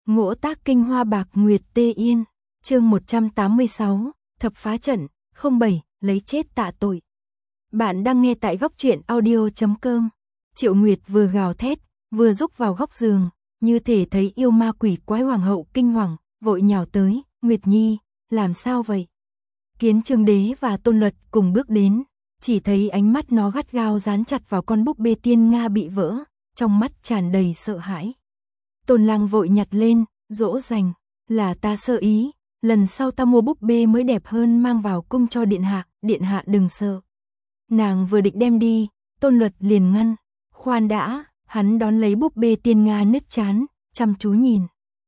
Ngỗ tác kinh hoa bạc nguyệt tê yên, chương 186, thập phá trận, 07, lấy chết tạ tội. Bạn đang nghe tại góc truyện audio.com. Triệu Nguyệt vừa gào thét, vừa rúc vào góc giường, như thể thấy yêu ma quỷ quái. Hoàng hậu kinh hoàng, vội nhào tới, Nguyệt Nhi, làm sao vậy? Kiến Trương Đế và Tôn Luật cùng bước đến, chỉ thấy ánh mắt nó gắt gao dán chặt vào con búp bê tiên Nga bị vỡ, trong mắt tràn đầy sợ hãi. Tôn Lăng vội nhặt lên, dỗ dành, là ta sơ ý, lần sau ta mua búp bê mới đẹp hơn mang vào cung cho điện hạ đừng sợ. Nàng vừa định đem đi, Tôn Luật liền ngăn, khoan đã, hắn đón lấy búp bê tiên Nga nứt chán, chăm chú nhìn.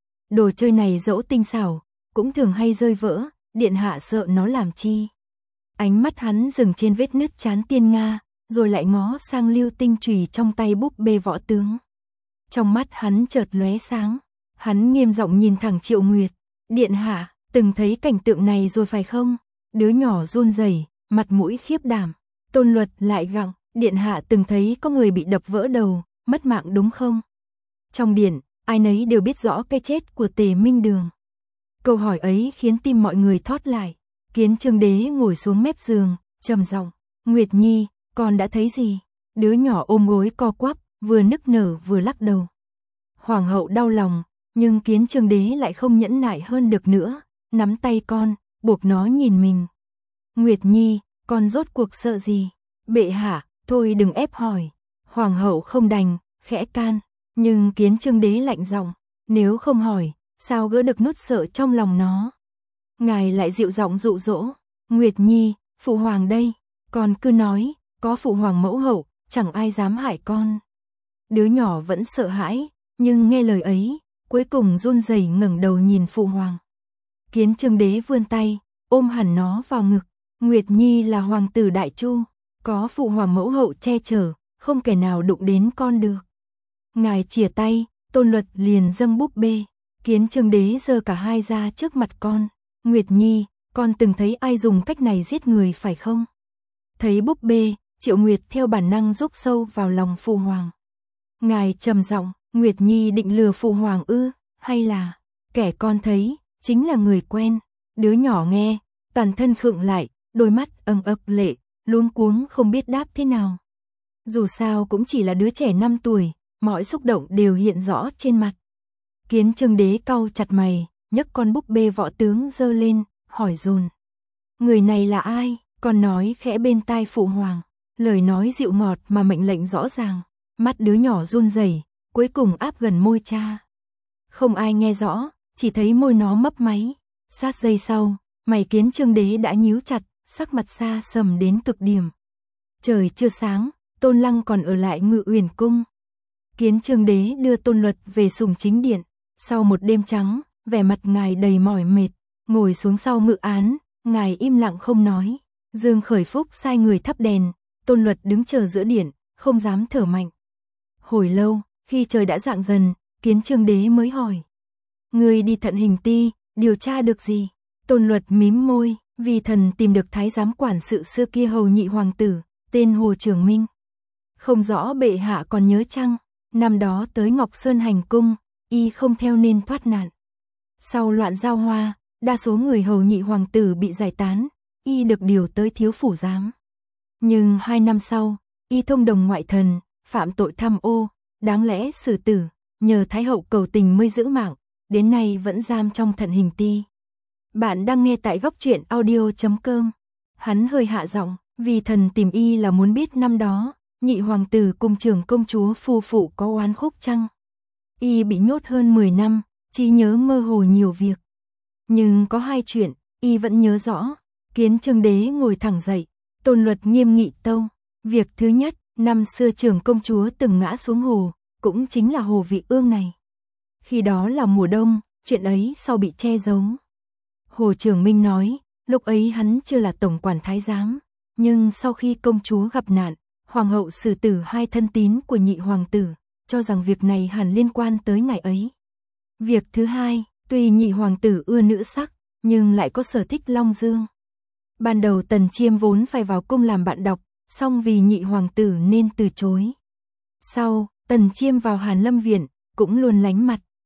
Đồ chơi này dẫu tinh xảo, cũng thường hay rơi vỡ, điện hạ sợ nó làm chi. Ánh mắt hắn dừng trên vết nứt chán tiên Nga, rồi lại ngó sang lưu tinh chùy trong tay búp bê võ tướng. Trong mắt hắn chợt lóe sáng, hắn nghiêm giọng nhìn thẳng Triệu Nguyệt, điện hạ, từng thấy cảnh tượng này rồi phải không? Đứa nhỏ run rẩy, mặt mũi khiếp đảm. Tôn Luật lại gặng, điện hạ từng thấy có người bị đập vỡ đầu, mất mạng đúng không? Trong điện, ai nấy đều biết rõ cái chết của Tề Minh Đường. Câu hỏi ấy khiến tim mọi người thót lại. Kiến Trương Đế ngồi xuống mép giường, trầm giọng, Nguyệt Nhi, con đã thấy gì? Đứa nhỏ ôm gối co quắp, vừa nức nở vừa lắc đầu. Hoàng hậu đau lòng, nhưng Kiến Trương Đế lại không nhẫn nại hơn được nữa, nắm tay con, buộc nó nhìn mình. Nguyệt Nhi, con rốt cuộc sợ gì? Bệ hạ, thôi đừng ép hỏi. Hoàng hậu không đành, khẽ can, nhưng Kiến Trương Đế lạnh giọng, nếu không hỏi, sao gỡ được nút sợ trong lòng nó? Ngài lại dịu giọng dụ dỗ, Nguyệt Nhi, phụ hoàng đây, con cứ nói, có phụ hoàng mẫu hậu, chẳng ai dám hại con. Đứa nhỏ vẫn sợ hãi, nhưng nghe lời ấy, cuối cùng run rẩy ngẩng đầu nhìn phụ hoàng. Kiến Trương Đế vươn tay, ôm hẳn nó vào ngực. Nguyệt Nhi là hoàng tử đại chu, có phụ hoàng mẫu hậu che chở, không kẻ nào đụng đến con được. Ngài chìa tay, Tôn Luật liền dâng búp bê. Kiến Trương Đế giơ cả hai ra trước mặt con. Nguyệt Nhi, con từng thấy ai dùng cách này giết người phải không? Thấy búp bê, Triệu Nguyệt theo bản năng rúc sâu vào lòng phụ hoàng. Ngài trầm giọng, Nguyệt Nhi định lừa phụ hoàng ư, hay là kẻ con thấy chính là người quen? Đứa nhỏ nghe, toàn thân khựng lại, đôi mắt ầm ập lệ, luống cuống không biết đáp thế nào. Dù sao cũng chỉ là đứa trẻ 5 tuổi, mọi xúc động đều hiện rõ trên mặt. Kiến Trương Đế cau chặt mày, nhấc con búp bê võ tướng giơ lên, hỏi dồn. Người này là ai? Con nói khẽ bên tai phụ hoàng, lời nói dịu ngọt mà mệnh lệnh rõ ràng. Mắt đứa nhỏ run rẩy, cuối cùng áp gần môi cha. Không ai nghe rõ, chỉ thấy môi nó mấp máy. Sát giây sau, mày Kiến Trương Đế đã nhíu chặt, sắc mặt xa sầm đến cực điểm. Trời chưa sáng, Tôn Lăng còn ở lại Ngự Uyển cung. Kiến Trương Đế đưa Tôn Luật về sùng chính điện. Sau một đêm trắng, vẻ mặt ngài đầy mỏi mệt, ngồi xuống sau ngự án, ngài im lặng không nói. Dương Khởi Phúc sai người thắp đèn, Tôn Luật đứng chờ giữa điện, không dám thở mạnh. Hồi lâu, khi trời đã rạng dần, Kiến Trương Đế mới hỏi. Người đi Thận Hình Ti, điều tra được gì? Tôn Luật mím môi, vì thần tìm được thái giám quản sự xưa kia hầu nhị hoàng tử, tên Hồ Trường Minh. Không rõ bệ hạ còn nhớ chăng, năm đó tới Ngọc Sơn hành cung, y không theo nên thoát nạn. Sau loạn giao hoa, đa số người hầu nhị hoàng tử bị giải tán, y được điều tới thiếu phủ giám. Nhưng 2 năm sau, y thông đồng ngoại thần, phạm tội tham ô, đáng lẽ xử tử, nhờ Thái hậu cầu tình mới giữ mạng, đến nay vẫn giam trong Thận Hình Ti. Bạn đang nghe tại góc truyện audio.com. Hắn hơi hạ giọng, vì thần tìm y là muốn biết năm đó, nhị hoàng tử cùng trưởng công chúa phu phụ có oán khúc chăng? Y bị nhốt hơn 10 năm, trí nhớ mơ hồ nhiều việc. Nhưng có 2 chuyện, y vẫn nhớ rõ. Kiến Trương Đế ngồi thẳng dậy, Tôn Luật nghiêm nghị tâu. Việc thứ nhất, năm xưa trưởng công chúa từng ngã xuống hồ, cũng chính là hồ Vị Ương này. Khi đó là mùa đông, chuyện ấy sau bị che giấu. Hồ Trường Minh nói, lúc ấy hắn chưa là tổng quản thái giám, nhưng sau khi công chúa gặp nạn, hoàng hậu xử tử 2 thân tín của nhị hoàng tử, cho rằng việc này hẳn liên quan tới ngày ấy. Việc thứ hai, tuy nhị hoàng tử ưa nữ sắc, nhưng lại có sở thích Long Dương. Ban đầu Tần Chiêm vốn phải vào cung làm bạn đọc, song vì nhị hoàng tử nên từ chối. Sau, Tần Chiêm vào Hàn Lâm Viện, cũng luôn lánh mặt.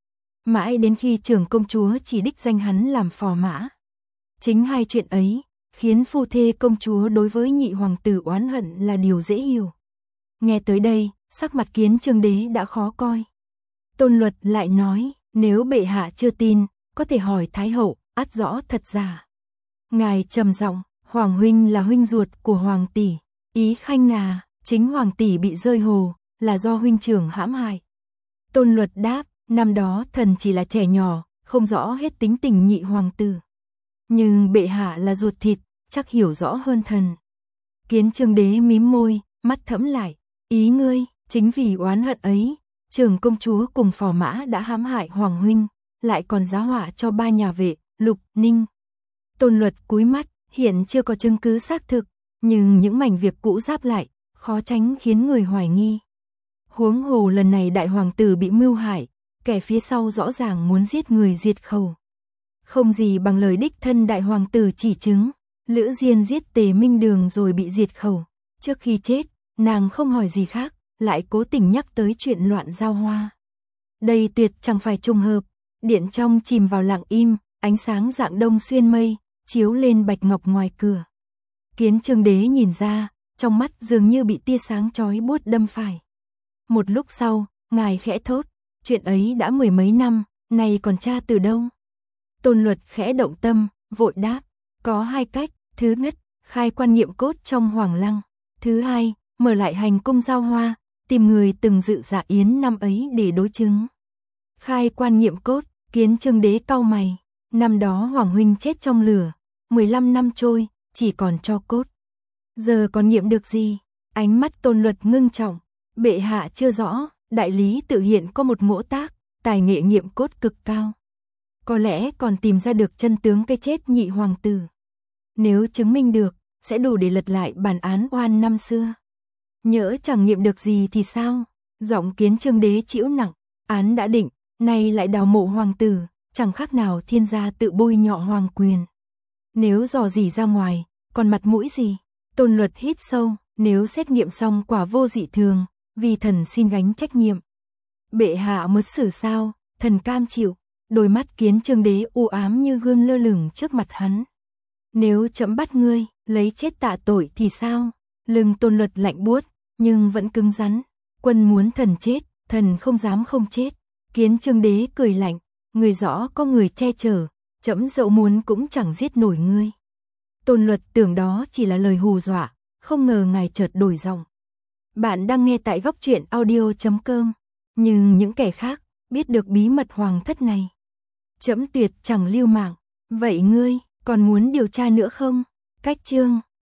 Mãi đến khi trưởng công chúa chỉ đích danh hắn làm phò mã. Chính hai chuyện ấy, khiến phu thê công chúa đối với nhị hoàng tử oán hận là điều dễ hiểu. Nghe tới đây, sắc mặt Kiến Chương Đế đã khó coi. Tôn Luật lại nói, nếu bệ hạ chưa tin, có thể hỏi Thái hậu, ắt rõ thật giả. Ngài trầm giọng, Hoàng huynh là huynh ruột của Hoàng tỷ, ý khanh là, chính Hoàng tỷ bị rơi hồ, là do huynh trưởng hãm hại. Tôn Luật đáp, năm đó thần chỉ là trẻ nhỏ, không rõ hết tính tình nhị hoàng tử. Nhưng bệ hạ là ruột thịt, chắc hiểu rõ hơn thần. Kiến Chương Đế mím môi, mắt thẫm lại, ý ngươi, chính vì oán hận ấy, trưởng công chúa cùng phò mã đã hãm hại Hoàng huynh, lại còn giá họa cho ba nhà vệ, Lục, Ninh. Tôn Luật cúi mắt, hiện chưa có chứng cứ xác thực, nhưng những mảnh việc cũ giáp lại, khó tránh khiến người hoài nghi. Huống hồ lần này đại hoàng tử bị mưu hại, kẻ phía sau rõ ràng muốn giết người diệt khẩu. Không gì bằng lời đích thân đại hoàng tử chỉ chứng, Lữ Diên giết Tề Minh Đường rồi bị diệt khẩu. Trước khi chết, nàng không hỏi gì khác, lại cố tình nhắc tới chuyện loạn giao hoa. Đây tuyệt chẳng phải trùng hợp, điện trong chìm vào lặng im, ánh sáng rạng đông xuyên mây, chiếu lên bạch ngọc ngoài cửa. Kiến Chương Đế nhìn ra, trong mắt dường như bị tia sáng chói buốt đâm phải. Một lúc sau, ngài khẽ thốt, chuyện ấy đã mười mấy năm, này còn tra từ đâu? Tôn Luật khẽ động tâm, vội đáp, có hai cách, thứ nhất, khai quan nghiệm cốt trong Hoàng Lăng, thứ hai, mở lại hành cung giao hoa, tìm người từng dự dạ yến năm ấy để đối chứng. Khai quan nghiệm cốt, Kiến Chương Đế cau mày, năm đó Hoàng huynh chết trong lửa, 15 năm trôi, chỉ còn tro cốt. Giờ còn nghiệm được gì? Ánh mắt Tôn Luật ngưng trọng, bệ hạ chưa rõ, đại lý tự hiện có một ngỗ tác, tài nghệ nghiệm cốt cực cao. Có lẽ còn tìm ra được chân tướng cái chết nhị hoàng tử. Nếu chứng minh được, sẽ đủ để lật lại bản án oan năm xưa. Nhỡ chẳng nghiệm được gì thì sao? Giọng Kiến Chương Đế trĩu nặng, án đã định, nay lại đào mộ hoàng tử, chẳng khác nào thiên gia tự bôi nhọ hoàng quyền. Nếu dò dỉ ra ngoài, còn mặt mũi gì? Tôn Luật hít sâu, nếu xét nghiệm xong quả vô dị thường, vì thần xin gánh trách nhiệm. Bệ hạ mới xử sao, thần cam chịu. Đôi mắt Kiến Chương Đế u ám như gươm lơ lửng trước mặt hắn. Nếu trẫm bắt ngươi, lấy chết tạ tội thì sao? Lưng Tôn Luật lạnh buốt, nhưng vẫn cứng rắn. Quân muốn thần chết, thần không dám không chết. Kiến Chương Đế cười lạnh, người rõ có người che chở, trẫm dẫu muốn cũng chẳng giết nổi ngươi. Tôn Luật tưởng đó chỉ là lời hù dọa, không ngờ ngài chợt đổi giọng. Bạn đang nghe tại Góc Truyện Audio.com, nhưng những kẻ khác biết được bí mật hoàng thất này. Trẫm tuyệt chẳng lưu mạng, vậy ngươi còn muốn điều tra nữa không? Cách chương